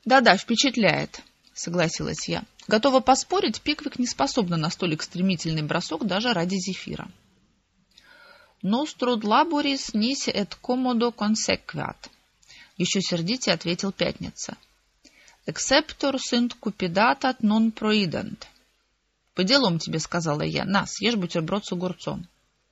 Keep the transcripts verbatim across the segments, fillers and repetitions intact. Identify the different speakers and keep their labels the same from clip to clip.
Speaker 1: Да-да, впечатляет, согласилась я. Готова поспорить, Пиквик не способна на столь стремительный бросок даже ради Зефира. «Nostrum laboris nisi et commodo consequat», — еще сердитее ответил Пятница. «Exceptor sunt cupidatat non proident». «По делам тебе», — сказала я. «На, съешь бутерброд с огурцом».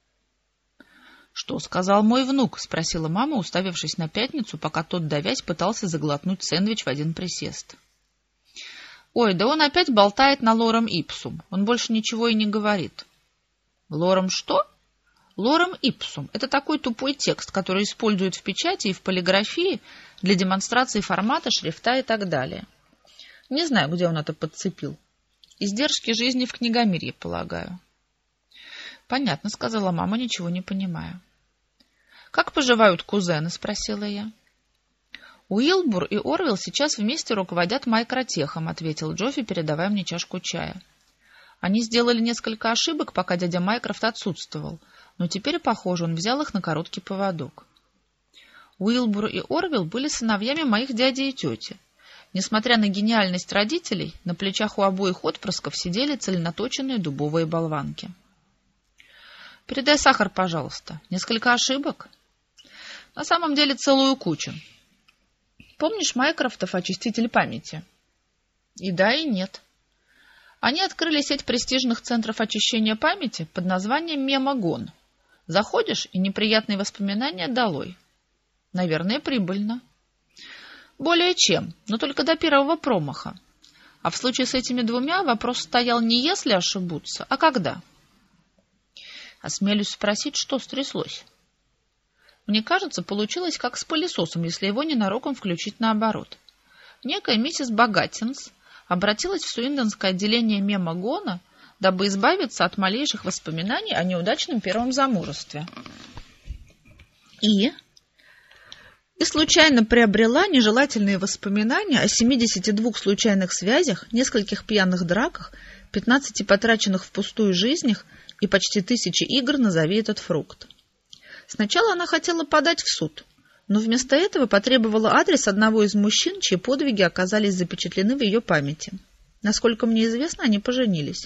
Speaker 1: «Что сказал мой внук?» — спросила мама, уставившись на Пятницу, пока тот, давясь, пытался заглотнуть сэндвич в один присест. «Ой, да он опять болтает на лорем ипсум. Он больше ничего и не говорит». «Лорем что?» «Лорем ипсум» — это такой тупой текст, который используют в печати и в полиграфии для демонстрации формата, шрифта и так далее. Не знаю, где он это подцепил. Издержки жизни в книгомирье, полагаю. «Понятно», — сказала мама, ничего не понимая. «Как поживают кузены?» — спросила я. «Уилбур и Орвилл сейчас вместе руководят майкротехом», — ответил Джоффи, передавая мне чашку чая. «Они сделали несколько ошибок, пока дядя Майкрофт отсутствовал, но теперь, похоже, он взял их на короткий поводок. Уилбур и Орвилл были сыновьями моих дяди и тети. Несмотря на гениальность родителей, на плечах у обоих отпрысков сидели целенаточенные дубовые болванки. «Передай сахар, пожалуйста. Несколько ошибок?» «На самом деле целую кучу. Помнишь Майкрофтов очиститель памяти?» «И да, и нет. Они открыли сеть престижных центров очищения памяти под названием Мемогон. Заходишь, и неприятные воспоминания долой. Наверное, прибыльно». «Более чем, но только до первого промаха. А в случае с этими двумя вопрос стоял не если ошибутся, а когда». Осмелюсь спросить, что стряслось. Мне кажется, получилось как с пылесосом, если его ненароком включить наоборот. Некая миссис Богатинс обратилась в суиндонское отделение Мемогона, дабы избавиться от малейших воспоминаний о неудачном первом замужестве. И... И случайно приобрела нежелательные воспоминания о семидесяти двух случайных связях, нескольких пьяных драках, пятнадцати потраченных впустую жизнях и почти тысячи игр «Назови этот фрукт». Сначала она хотела подать в суд, но вместо этого потребовала адрес одного из мужчин, чьи подвиги оказались запечатлены в ее памяти. Насколько мне известно, они поженились.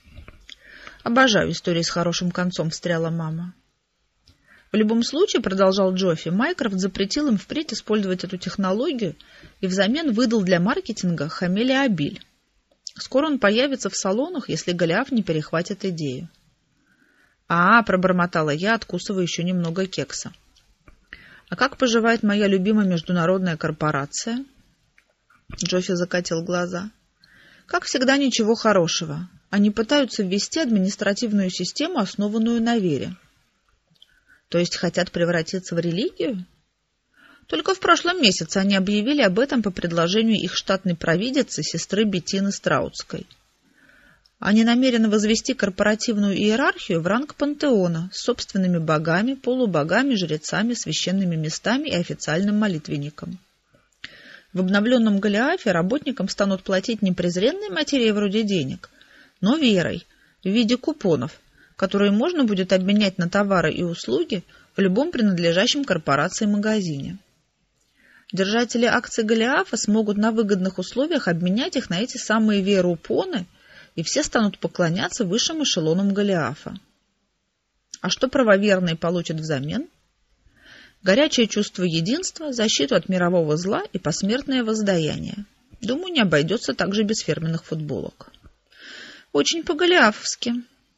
Speaker 1: «Обожаю истории с хорошим концом», — встряла мама. В любом случае, продолжал Джоффи, Майкрофт запретил им впредь использовать эту технологию и взамен выдал для маркетинга хамелеобиль. Скоро он появится в салонах, если Голиаф не перехватит идею. «А, — пробормотала я, откусывая еще немного кекса. — А как поживает моя любимая международная корпорация?» Джоффи закатил глаза. «Как всегда, ничего хорошего. Они пытаются ввести административную систему, основанную на вере». То есть хотят превратиться в религию? Только в прошлом месяце они объявили об этом по предложению их штатной провидицы, сестры Беттины Страутской. Они намерены возвести корпоративную иерархию в ранг пантеона с собственными богами, полубогами, жрецами, священными местами и официальным молитвенником. В обновленном Голиафе работникам станут платить не презренной материей вроде денег, но верой в виде купонов, которые можно будет обменять на товары и услуги в любом принадлежащем корпорации магазине. Держатели акций Голиафа смогут на выгодных условиях обменять их на эти самые верупоны, и все станут поклоняться высшим эшелонам Голиафа. А что правоверные получат взамен? Горячее чувство единства, защиту от мирового зла и посмертное воздаяние. Думаю, не обойдется также без фирменных футболок. Очень по-голиафовски.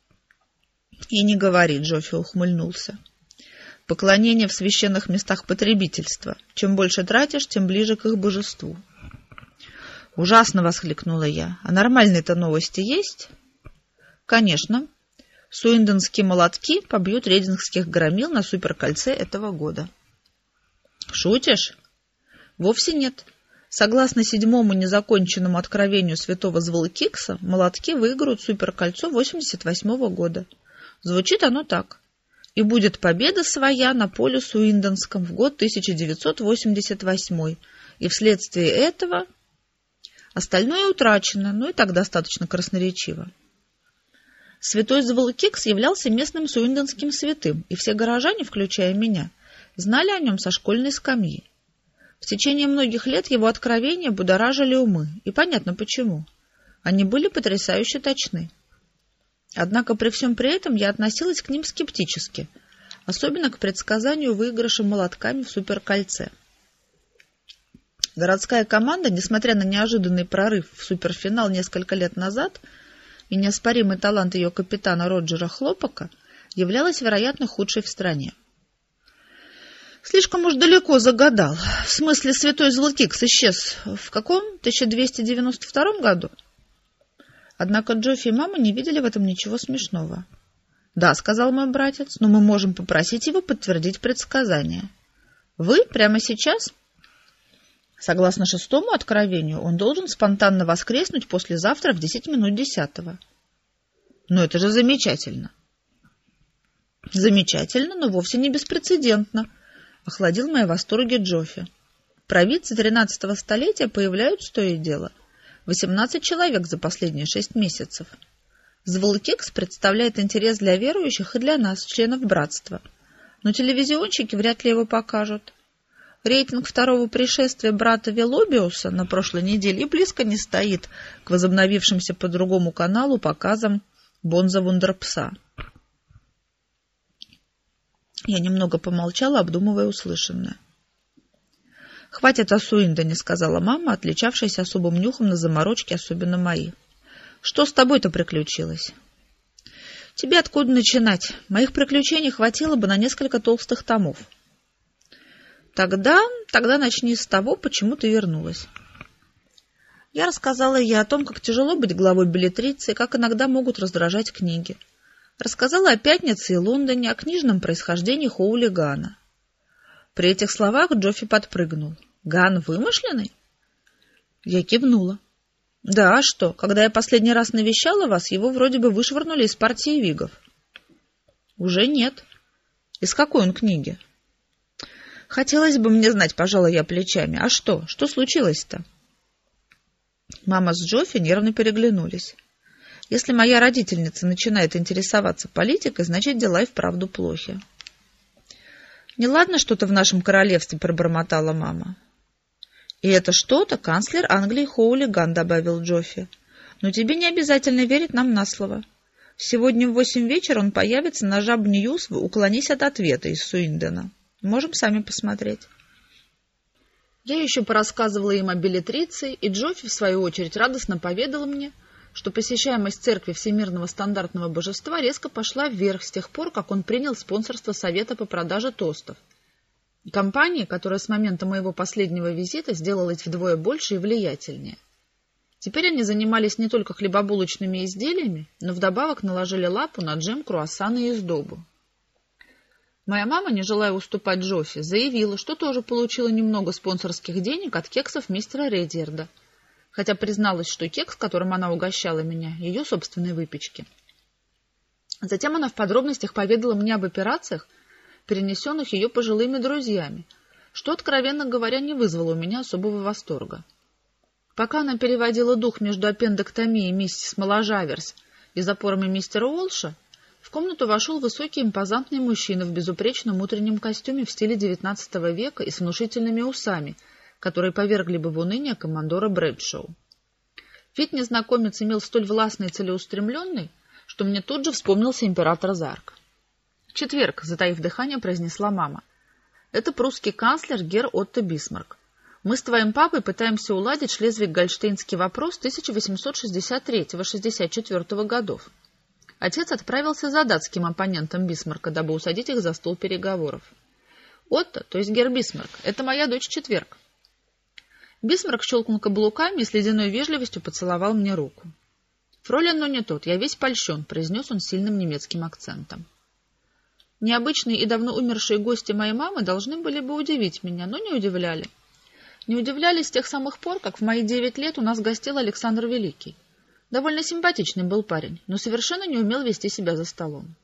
Speaker 1: И не говори, Джоффи ухмыльнулся. Поклонение в священных местах потребительства. Чем больше тратишь, тем ближе к их божеству. Ужасно, воскликнула я. А нормальные-то новости есть? Конечно. Суиндонские молотки побьют рейдингских громил на суперкольце этого года. Шутишь? Вовсе нет. Согласно седьмому незаконченному откровению святого Зволкикса, молотки выиграют суперкольцо восемьдесят восьмого года. Звучит оно так. И будет победа своя на поле Суиндонском в год тысяча девятьсот восемьдесят восьмой. И вследствие этого остальное утрачено, но и так достаточно красноречиво. Святой Зволкикс являлся местным суиндонским святым, и все горожане, включая меня, знали о нем со школьной скамьи. В течение многих лет его откровения будоражили умы, и понятно почему. Они были потрясающе точны. Однако при всем при этом я относилась к ним скептически, особенно к предсказанию выигрыша молотками в суперкольце. Городская команда, несмотря на неожиданный прорыв в суперфинал несколько лет назад и неоспоримый талант ее капитана Роджера Хлопака, являлась, вероятно, худшей в стране. Слишком уж далеко загадал. В смысле, святой Златикс исчез в каком? тысяча двести девяносто втором году? Однако Джоффи и мама не видели в этом ничего смешного. «Да», — сказал мой братец, — «но мы можем попросить его подтвердить предсказание». «Вы? Прямо сейчас?» Согласно шестому откровению, он должен спонтанно воскреснуть послезавтра в десять минут десятого. «Но это же замечательно!» «Замечательно, но вовсе не беспрецедентно», — охладил мои восторги Джоффи. «Провидцы тринадцатого столетия появляются, то и дело. восемнадцать человек за последние шесть месяцев. Зволкикс представляет интерес для верующих и для нас, членов братства. Но телевизионщики вряд ли его покажут. Рейтинг второго пришествия брата Велобиуса на прошлой неделе и близко не стоит к возобновившимся по другому каналу показам Бонза Вундерпса». Я немного помолчала, обдумывая услышанное. «Хватит о Суиндоне», — сказала мама, отличавшаяся особым нюхом на заморочки, особенно мои. «Что с тобой-то приключилось?» «Тебе откуда начинать? Моих приключений хватило бы на несколько толстых томов». «Тогда, тогда начни с того, почему ты вернулась». Я рассказала ей о том, как тяжело быть главой беллетрицы и как иногда могут раздражать книги. Рассказала о Пятнице и Лондоне, о книжном происхождении Хоули Гана. При этих словах Джоффи подпрыгнул. «Ган вымышленный?» Я кивнула. «Да, а что? Когда я последний раз навещала вас, его вроде бы вышвырнули из партии Вигов». «Уже нет». «Из какой он книги?» «Хотелось бы мне знать», — пожала я плечами. «А что? Что случилось-то?» Мама с Джоффи нервно переглянулись. Если моя родительница начинает интересоваться политикой, значит, дела и вправду плохи. «Неладно что-то в нашем королевстве», — пробормотала мама. «И это что-то канцлер Англии Хоули Ган», — добавил Джоффи. «Но тебе не обязательно верить нам на слово. Сегодня в восемь вечера он появится на Жаб-Ньюс в «Уклонись от ответа» из Суиндена. Можем сами посмотреть». Я еще порассказывала им о беллетрице, и Джоффи, в свою очередь, радостно поведал мне, что посещаемость церкви Всемирного стандартного божества резко пошла вверх с тех пор, как он принял спонсорство Совета по продаже тостов. Компании, которая с момента моего последнего визита сделалась вдвое больше и влиятельнее. Теперь они занимались не только хлебобулочными изделиями, но вдобавок наложили лапу на джем, круассаны и сдобу. Моя мама, не желая уступать Джоффи, заявила, что тоже получила немного спонсорских денег от кексов мистера Редьерда, хотя призналась, что кекс, которым она угощала меня, ее собственной выпечки. Затем она в подробностях поведала мне об операциях, перенесенных ее пожилыми друзьями, что, откровенно говоря, не вызвало у меня особого восторга. Пока она переводила дух между аппендэктомией миссис Моложаверс и запорами мистера Уолша, в комнату вошел высокий импозантный мужчина в безупречном утреннем костюме в стиле девятнадцатого века и с внушительными усами, которые повергли бы в уныние командора Брэдшоу. Вид незнакомец имел столь властный и целеустремленный, что мне тут же вспомнился император Зарк. «В четверг», — затаив дыхание, произнесла мама. «Это прусский канцлер герр Отто Бисмарк. Мы с твоим папой пытаемся уладить шлезвиг-гольштейнский вопрос тысяча восемьсот шестьдесят третьего — шестьдесят четвёртого годов. Отец отправился за датским оппонентом Бисмарка, дабы усадить их за стол переговоров. Отто, то есть герр Бисмарк, это моя дочь Четверг». Бисмарк щелкнул каблуками и с ледяной вежливостью поцеловал мне руку. «Фролин, но не тот, я весь польщен», — произнес он с сильным немецким акцентом. Необычные и давно умершие гости моей мамы должны были бы удивить меня, но не удивляли. Не удивляли с тех самых пор, как в мои девять лет у нас гостил Александр Великий. Довольно симпатичный был парень, но совершенно не умел вести себя за столом.